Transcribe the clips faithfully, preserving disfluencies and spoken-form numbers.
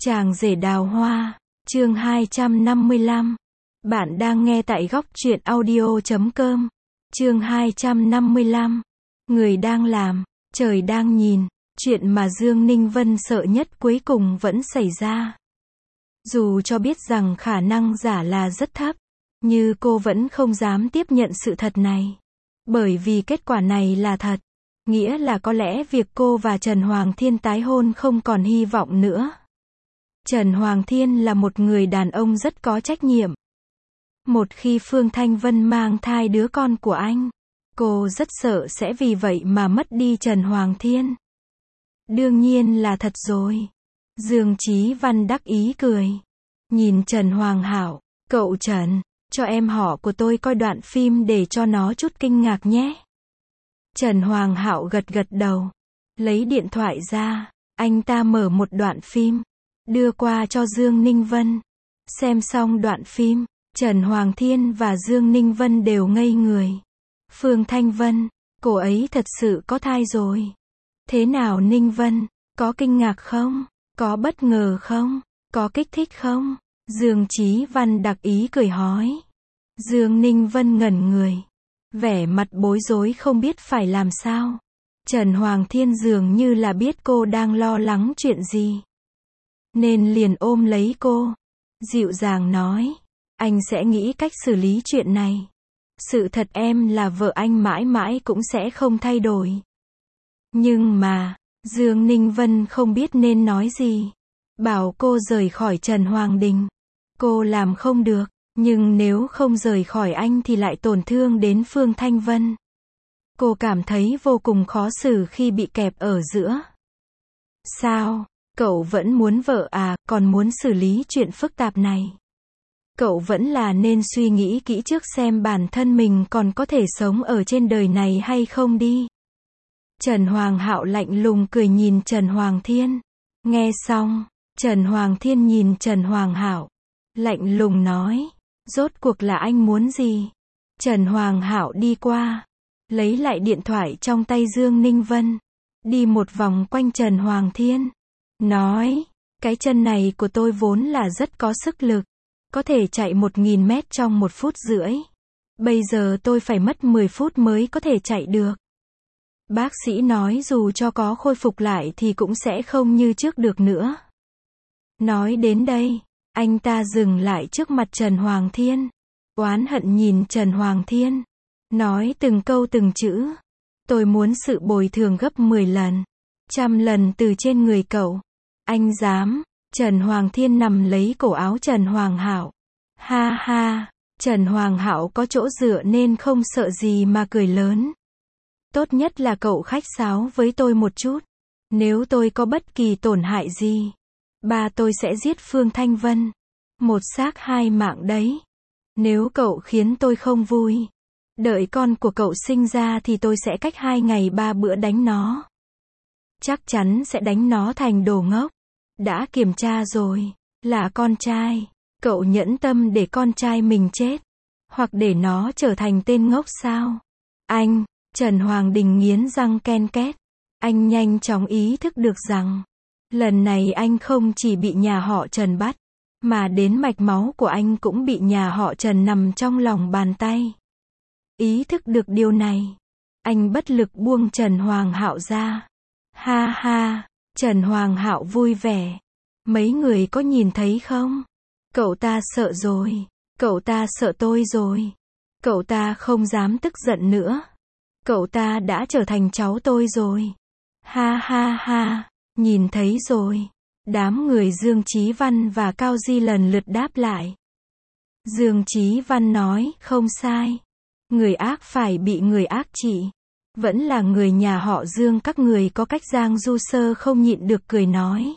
Chàng rể đào hoa, chương hai trăm năm mươi lăm. Bạn đang nghe tại góc truyện audio chấm com. Chương hai trăm năm mươi lăm. Người đang làm, trời đang nhìn. Chuyện mà Dương Ninh Vân sợ nhất cuối cùng vẫn xảy ra. Dù cho biết rằng khả năng giả là rất thấp, nhưng cô vẫn không dám tiếp nhận sự thật này. Bởi vì kết quả này là thật. Nghĩa là có lẽ việc cô và Trần Hoàng Thiên tái hôn không còn hy vọng nữa. Trần Hoàng Thiên là một người đàn ông rất có trách nhiệm. Một khi Phương Thanh Vân mang thai đứa con của anh, cô rất sợ sẽ vì vậy mà mất đi Trần Hoàng Thiên. Đương nhiên là thật rồi. Dương Chí Văn đắc ý cười. Nhìn Trần Hoàng Hảo, cậu Trần, cho em họ của tôi coi đoạn phim để cho nó chút kinh ngạc nhé. Trần Hoàng Hạo gật gật đầu. Lấy điện thoại ra, anh ta mở một đoạn phim, đưa qua cho Dương Ninh Vân. Xem xong đoạn phim, Trần Hoàng Thiên và Dương Ninh Vân đều ngây người. Phương Thanh Vân, cô ấy thật sự có thai rồi. Thế nào Ninh Vân, có kinh ngạc không? Có bất ngờ không? Có kích thích không? Dương Chí Văn đặc ý cười hỏi. Dương Ninh Vân ngẩn người, vẻ mặt bối rối không biết phải làm sao. Trần Hoàng Thiên dường như là biết cô đang lo lắng chuyện gì, nên liền ôm lấy cô, dịu dàng nói, anh sẽ nghĩ cách xử lý chuyện này. Sự thật em là vợ anh mãi mãi cũng sẽ không thay đổi. Nhưng mà, Dương Ninh Vân không biết nên nói gì. Bảo cô rời khỏi Trần Hoàng Đình. Cô làm không được, nhưng nếu không rời khỏi anh thì lại tổn thương đến Phương Thanh Vân. Cô cảm thấy vô cùng khó xử khi bị kẹp ở giữa. Sao? Cậu vẫn muốn vợ à, còn muốn xử lý chuyện phức tạp này. Cậu vẫn là nên suy nghĩ kỹ trước xem bản thân mình còn có thể sống ở trên đời này hay không đi. Trần Hoàng Hạo lạnh lùng cười nhìn Trần Hoàng Thiên. Nghe xong, Trần Hoàng Thiên nhìn Trần Hoàng Hạo, lạnh lùng nói, rốt cuộc là anh muốn gì? Trần Hoàng Hạo đi qua, lấy lại điện thoại trong tay Dương Ninh Vân, đi một vòng quanh Trần Hoàng Thiên, nói, cái chân này của tôi vốn là rất có sức lực, có thể chạy một nghìn mét trong một phút rưỡi. Bây giờ tôi phải mất mười phút mới có thể chạy được. Bác sĩ nói dù cho có khôi phục lại thì cũng sẽ không như trước được nữa. Nói đến đây, anh ta dừng lại trước mặt Trần Hoàng Thiên, oán hận nhìn Trần Hoàng Thiên, nói từng câu từng chữ. Tôi muốn sự bồi thường gấp mười lần, trăm lần từ trên người cậu. Anh dám? Trần Hoàng Thiên nằm lấy cổ áo Trần Hoàng Hạo. Ha ha, Trần Hoàng Hạo có chỗ dựa nên không sợ gì mà cười lớn. Tốt nhất là cậu khách sáo với tôi một chút. Nếu tôi có bất kỳ tổn hại gì, ba tôi sẽ giết Phương Thanh Vân. Một xác hai mạng đấy. Nếu cậu khiến tôi không vui, đợi con của cậu sinh ra thì tôi sẽ cách hai ngày ba bữa đánh nó. Chắc chắn sẽ đánh nó thành đồ ngốc. Đã kiểm tra rồi, là con trai. Cậu nhẫn tâm để con trai mình chết, hoặc để nó trở thành tên ngốc sao? Anh, Trần Hoàng Đình nghiến răng ken két. Anh nhanh chóng ý thức được rằng, lần này anh không chỉ bị nhà họ Trần bắt, mà đến mạch máu của anh cũng bị nhà họ Trần nằm trong lòng bàn tay. Ý thức được điều này, anh bất lực buông Trần Hoàng Hạo ra. Ha ha, Trần Hoàng Hạo vui vẻ. Mấy người có nhìn thấy không? Cậu ta sợ rồi. Cậu ta sợ tôi rồi. Cậu ta không dám tức giận nữa. Cậu ta đã trở thành cháu tôi rồi. Ha ha ha, nhìn thấy rồi. Đám người Dương Chí Văn và Cao Di lần lượt đáp lại. Dương Chí Văn nói, không sai. Người ác phải bị người ác trị. Vẫn là người nhà họ Dương các người có cách. Giang Du Sơ không nhịn được cười nói.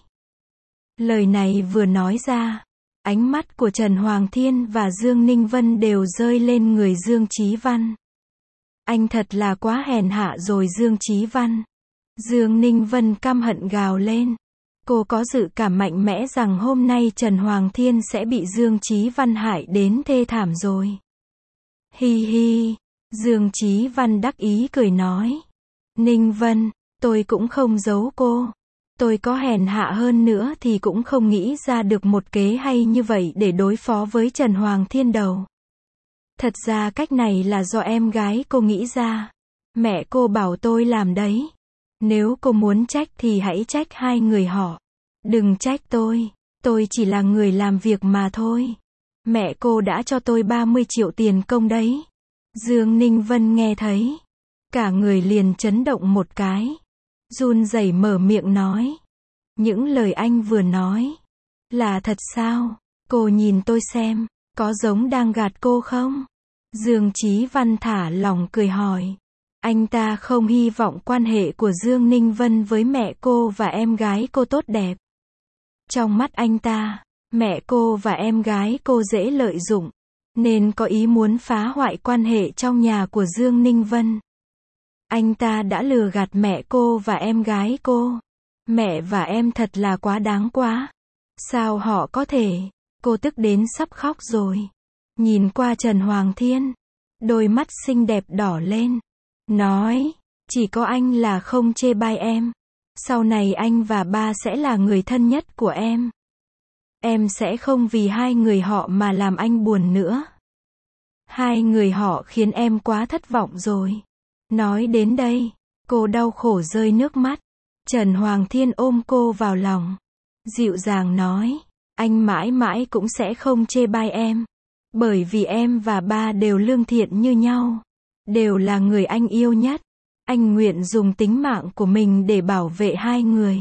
Lời này vừa nói ra, ánh mắt của Trần Hoàng Thiên và Dương Ninh Vân đều rơi lên người Dương Chí Văn. Anh thật là quá hèn hạ rồi Dương Chí Văn. Dương Ninh Vân căm hận gào lên. Cô có dự cảm mạnh mẽ rằng hôm nay Trần Hoàng Thiên sẽ bị Dương Chí Văn hại đến thê thảm rồi. Hi hi, Dương Chí Văn đắc ý cười nói. Ninh Vân, tôi cũng không giấu cô. Tôi có hèn hạ hơn nữa thì cũng không nghĩ ra được một kế hay như vậy để đối phó với Trần Hoàng Thiên đâu. Thật ra cách này là do em gái cô nghĩ ra. Mẹ cô bảo tôi làm đấy. Nếu cô muốn trách thì hãy trách hai người họ. Đừng trách tôi. Tôi chỉ là người làm việc mà thôi. Mẹ cô đã cho tôi ba mươi triệu tiền công đấy. Dương Ninh Vân nghe thấy. Cả người liền chấn động một cái. Run rẩy mở miệng nói. Những lời anh vừa nói. Là thật sao? Cô nhìn tôi xem. Có giống đang gạt cô không? Dương Chí Văn thả lỏng cười hỏi. Anh ta không hy vọng quan hệ của Dương Ninh Vân với mẹ cô và em gái cô tốt đẹp. Trong mắt anh ta, mẹ cô và em gái cô dễ lợi dụng, nên có ý muốn phá hoại quan hệ trong nhà của Dương Ninh Vân. Anh ta đã lừa gạt mẹ cô và em gái cô. Mẹ và em thật là quá đáng quá. Sao họ có thể? Cô tức đến sắp khóc rồi. Nhìn qua Trần Hoàng Thiên, đôi mắt xinh đẹp đỏ lên. Nói, chỉ có anh là không chê bai em. Sau này anh và ba sẽ là người thân nhất của em. Em sẽ không vì hai người họ mà làm anh buồn nữa. Hai người họ khiến em quá thất vọng rồi. Nói đến đây, cô đau khổ rơi nước mắt. Trần Hoàng Thiên ôm cô vào lòng. Dịu dàng nói, anh mãi mãi cũng sẽ không chê bai em. Bởi vì em và ba đều lương thiện như nhau. Đều là người anh yêu nhất. Anh nguyện dùng tính mạng của mình để bảo vệ hai người.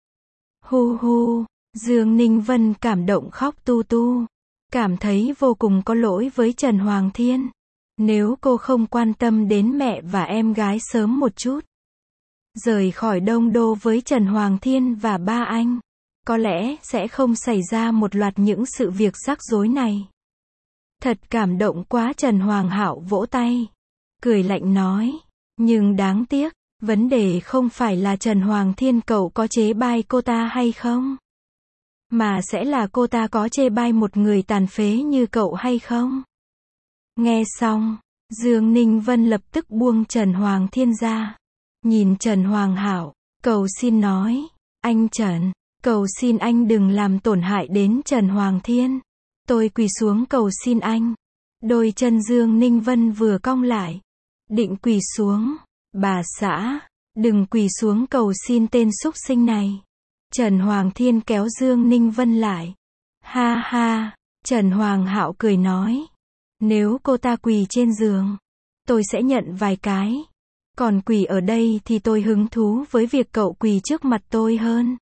Hu hu, Dương Ninh Vân cảm động khóc tu tu. Cảm thấy vô cùng có lỗi với Trần Hoàng Thiên. Nếu cô không quan tâm đến mẹ và em gái sớm một chút. Rời khỏi Đông Đô với Trần Hoàng Thiên và ba anh. Có lẽ sẽ không xảy ra một loạt những sự việc rắc rối này. Thật cảm động quá. Trần Hoàng Hạo vỗ tay. Cười lạnh nói. Nhưng đáng tiếc, vấn đề không phải là Trần Hoàng Thiên cậu có chế bai cô ta hay không. Mà sẽ là cô ta có chê bai một người tàn phế như cậu hay không. Nghe xong, Dương Ninh Vân lập tức buông Trần Hoàng Thiên ra. Nhìn Trần Hoàng Hạo, cầu xin nói. Anh Trần, cầu xin anh đừng làm tổn hại đến Trần Hoàng Thiên. Tôi quỳ xuống cầu xin anh. Đôi chân Dương Ninh Vân vừa cong lại. Định quỳ xuống. Bà xã, đừng quỳ xuống cầu xin tên súc sinh này. Trần Hoàng Thiên kéo Dương Ninh Vân lại. Ha ha, Trần Hoàng Hạo cười nói. Nếu cô ta quỳ trên giường, tôi sẽ nhận vài cái. Còn quỳ ở đây thì tôi hứng thú với việc cậu quỳ trước mặt tôi hơn.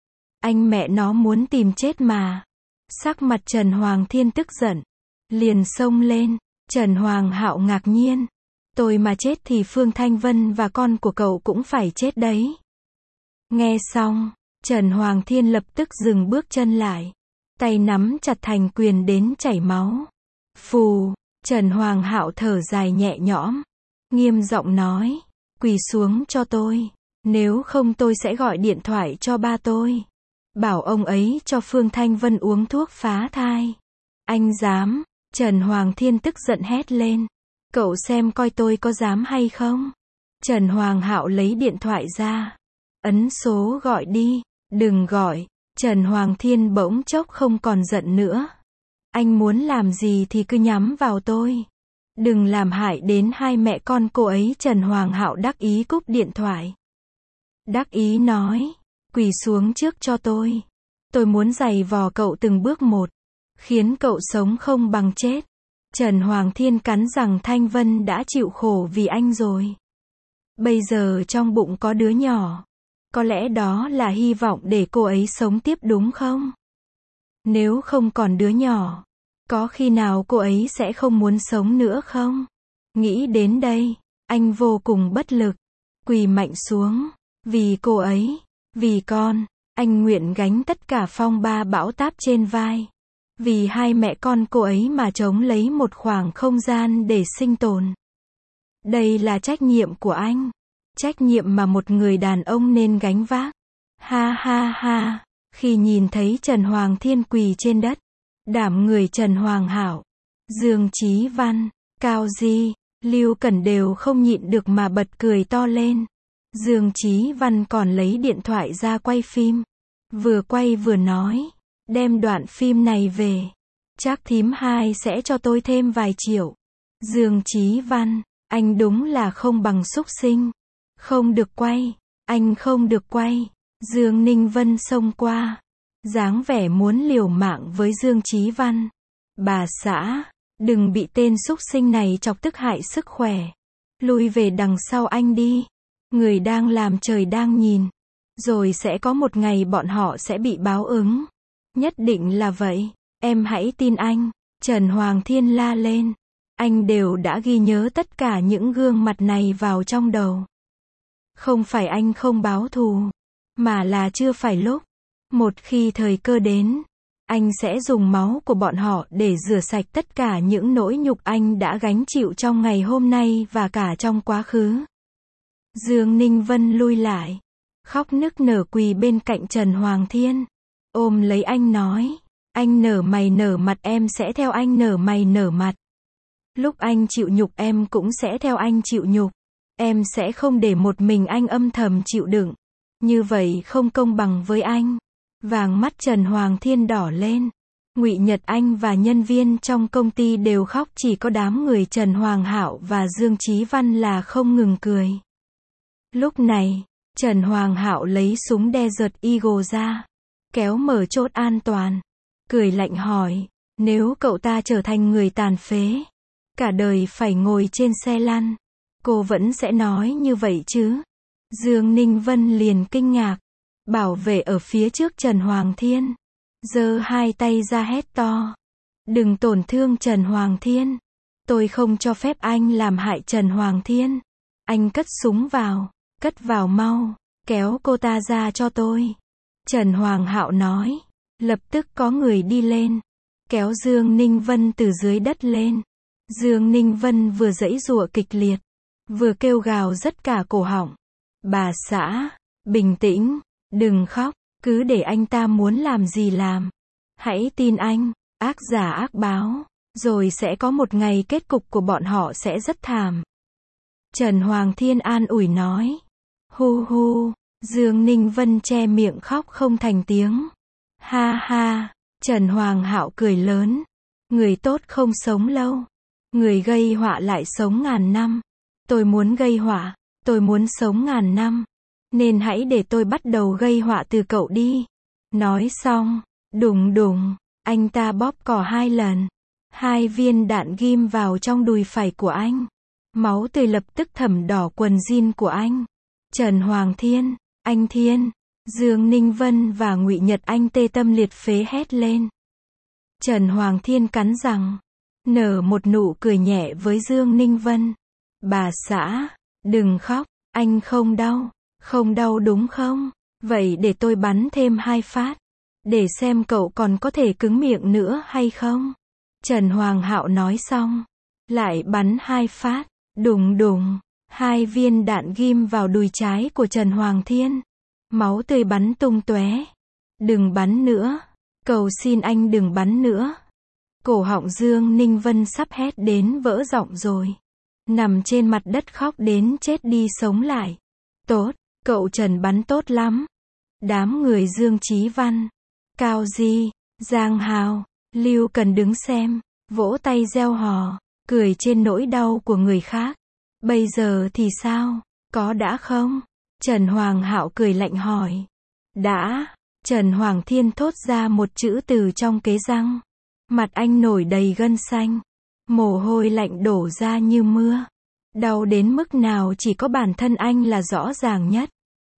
Anh mẹ nó muốn tìm chết mà. Sắc mặt Trần Hoàng Thiên tức giận. Liền xông lên. Trần Hoàng Hạo ngạc nhiên. Tôi mà chết thì Phương Thanh Vân và con của cậu cũng phải chết đấy. Nghe xong, Trần Hoàng Thiên lập tức dừng bước chân lại. Tay nắm chặt thành quyền đến chảy máu. Phù, Trần Hoàng Hạo thở dài nhẹ nhõm. Nghiêm giọng nói, quỳ xuống cho tôi. Nếu không tôi sẽ gọi điện thoại cho ba tôi. Bảo ông ấy cho Phương Thanh Vân uống thuốc phá thai. Anh dám? Trần Hoàng Thiên tức giận hét lên. Cậu xem coi tôi có dám hay không? Trần Hoàng Hạo lấy điện thoại ra. Ấn số gọi đi. Đừng gọi. Trần Hoàng Thiên bỗng chốc không còn giận nữa. Anh muốn làm gì thì cứ nhắm vào tôi. Đừng làm hại đến hai mẹ con cô ấy. Trần Hoàng Hạo đắc ý cúp điện thoại. Đắc ý nói. Quỳ xuống trước cho tôi. Tôi muốn giày vò cậu từng bước một. Khiến cậu sống không bằng chết. Trần Hoàng Thiên cắn rằng Thanh Vân đã chịu khổ vì anh rồi. Bây giờ trong bụng có đứa nhỏ. Có lẽ đó là hy vọng để cô ấy sống tiếp đúng không? Nếu không còn đứa nhỏ, có khi nào cô ấy sẽ không muốn sống nữa không? Nghĩ đến đây, anh vô cùng bất lực. Quỳ mạnh xuống. Vì cô ấy, vì con, anh nguyện gánh tất cả phong ba bão táp trên vai. Vì hai mẹ con cô ấy mà chống lấy một khoảng không gian để sinh tồn. Đây là trách nhiệm của anh. Trách nhiệm mà một người đàn ông nên gánh vác. Ha ha ha. Khi nhìn thấy Trần Hoàng Thiên quỳ trên đất, đảm người Trần Hoàng Hạo, Dương Chí Văn, Cao Di, Lưu Cẩn đều không nhịn được mà bật cười to lên. Dương Chí Văn còn lấy điện thoại ra quay phim. Vừa quay vừa nói, đem đoạn phim này về. Chắc thím hai sẽ cho tôi thêm vài triệu. Dương Chí Văn, anh đúng là không bằng súc sinh. Không được quay, anh không được quay. Dương Ninh Vân xông qua, dáng vẻ muốn liều mạng với Dương Chí Văn. Bà xã, đừng bị tên súc sinh này chọc tức hại sức khỏe. Lui về đằng sau anh đi. Người đang làm trời đang nhìn. Rồi sẽ có một ngày bọn họ sẽ bị báo ứng. Nhất định là vậy. Em hãy tin anh. Trần Hoàng Thiên la lên. Anh đều đã ghi nhớ tất cả những gương mặt này vào trong đầu. Không phải anh không báo thù, mà là chưa phải lúc. Một khi thời cơ đến, anh sẽ dùng máu của bọn họ để rửa sạch tất cả những nỗi nhục anh đã gánh chịu trong ngày hôm nay và cả trong quá khứ. Dương Ninh Vân lui lại, khóc nức nở quỳ bên cạnh Trần Hoàng Thiên, ôm lấy anh nói, anh nở mày nở mặt em sẽ theo anh nở mày nở mặt. Lúc anh chịu nhục em cũng sẽ theo anh chịu nhục. Em sẽ không để một mình anh âm thầm chịu đựng. Như vậy không công bằng với anh. Vàng mắt Trần Hoàng Thiên đỏ lên. Ngụy Nhật Anh và nhân viên trong công ty đều khóc, chỉ có đám người Trần Hoàng Hạo và Dương Chí Văn là không ngừng cười. Lúc này, Trần Hoàng Hạo lấy súng Desert Eagle ra, kéo mở chốt an toàn, cười lạnh hỏi, nếu cậu ta trở thành người tàn phế, cả đời phải ngồi trên xe lăn, cô vẫn sẽ nói như vậy chứ? Dương Ninh Vân liền kinh ngạc. Bảo vệ ở phía trước Trần Hoàng Thiên giơ hai tay ra hét to, đừng tổn thương Trần Hoàng Thiên. Tôi không cho phép anh làm hại Trần Hoàng Thiên. Anh cất súng vào, cất vào mau, kéo cô ta ra cho tôi. Trần Hoàng Hạo nói. Lập tức có người đi lên, kéo Dương Ninh Vân từ dưới đất lên. Dương Ninh Vân vừa giãy giụa kịch liệt, vừa kêu gào rất cả cổ họng. Bà xã, bình tĩnh, đừng khóc, cứ để anh ta muốn làm gì làm. Hãy tin anh, ác giả ác báo, rồi sẽ có một ngày kết cục của bọn họ sẽ rất thảm. Trần Hoàng Thiên an ủi nói. Hu hu, Dương Ninh Vân che miệng khóc không thành tiếng. Ha ha, Trần Hoàng Hạo cười lớn. Người tốt không sống lâu, người gây họa lại sống ngàn năm. Tôi muốn gây họa, tôi muốn sống ngàn năm. Nên hãy để tôi bắt đầu gây họa từ cậu đi. Nói xong, đùng đùng, anh ta bóp cò hai lần. Hai viên đạn ghim vào trong đùi phải của anh. Máu tươi lập tức thẩm đỏ quần jean của anh. Trần Hoàng Thiên, anh Thiên, Dương Ninh Vân và Ngụy Nhật Anh tê tâm liệt phế hét lên. Trần Hoàng Thiên cắn răng, nở một nụ cười nhẹ với Dương Ninh Vân. Bà xã, đừng khóc, anh không đau. Không đau đúng không? Vậy để tôi bắn thêm hai phát, để xem cậu còn có thể cứng miệng nữa hay không? Trần Hoàng Hạo nói xong, lại bắn hai phát, đùng đùng, hai viên đạn ghim vào đùi trái của Trần Hoàng Thiên. Máu tươi bắn tung tóe. Đừng bắn nữa, cầu xin anh đừng bắn nữa. Cổ họng Dương Ninh Vân sắp hét đến vỡ giọng rồi. Nằm trên mặt đất khóc đến chết đi sống lại. Tốt, cậu Trần bắn tốt lắm. Đám người Dương Chí Văn, Cao Di, Giang Hào, Lưu Cần đứng xem, vỗ tay reo hò, cười trên nỗi đau của người khác. Bây giờ thì sao? Có đã không? Trần Hoàng Hạo cười lạnh hỏi. Đã. Trần Hoàng Thiên thốt ra một chữ từ trong kế răng. Mặt anh nổi đầy gân xanh. Mồ hôi lạnh đổ ra như mưa. Đau đến mức nào chỉ có bản thân anh là rõ ràng nhất.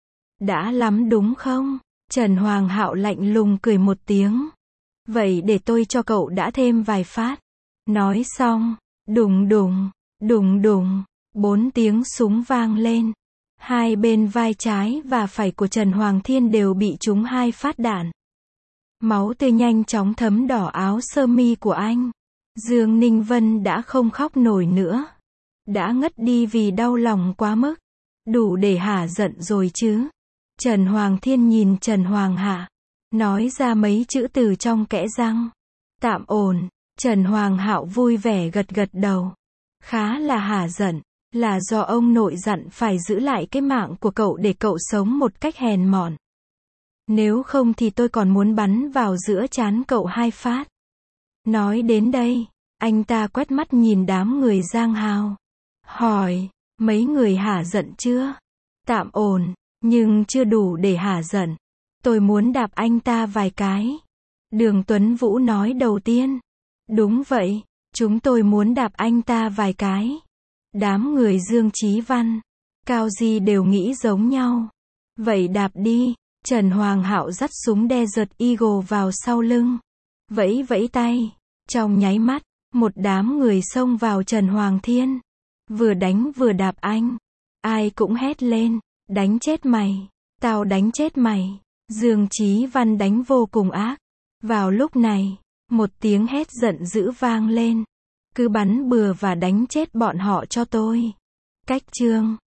Đã lắm đúng không? Trần Hoàng Hạo lạnh lùng cười một tiếng. Vậy để tôi cho cậu đã thêm vài phát. Nói xong, đùng đùng, đùng đùng, bốn tiếng súng vang lên. Hai bên vai trái và phải của Trần Hoàng Thiên đều bị trúng hai phát đạn. Máu tươi nhanh chóng thấm đỏ áo sơ mi của anh. Dương Ninh Vân đã không khóc nổi nữa. Đã ngất đi vì đau lòng quá mức. Đủ để hả giận rồi chứ. Trần Hoàng Thiên nhìn Trần Hoàng Hạ, nói ra mấy chữ từ trong kẽ răng. Tạm ổn. Trần Hoàng Hạo vui vẻ gật gật đầu. Khá là hả giận. Là do ông nội dặn phải giữ lại cái mạng của cậu để cậu sống một cách hèn mọn. Nếu không thì tôi còn muốn bắn vào giữa trán cậu hai phát. Nói đến đây, anh ta quét mắt nhìn đám người Giang Hào. Hỏi, mấy người hả giận chưa? Tạm ổn, nhưng chưa đủ để hả giận. Tôi muốn đạp anh ta vài cái. Đường Tuấn Vũ nói đầu tiên. Đúng vậy, chúng tôi muốn đạp anh ta vài cái. Đám người Dương Chí Văn, Cao Di đều nghĩ giống nhau. Vậy đạp đi. Trần Hoàng Hạo dắt súng Desert Eagle vào sau lưng. Vẫy vẫy tay. Trong nháy mắt, một đám người xông vào Trần Hoàng Thiên. Vừa đánh vừa đạp anh. Ai cũng hét lên. Đánh chết mày. Tao đánh chết mày. Dương Chí Văn đánh vô cùng ác. Vào lúc này, một tiếng hét giận dữ vang lên. Cứ bắn bừa và đánh chết bọn họ cho tôi. Cách chương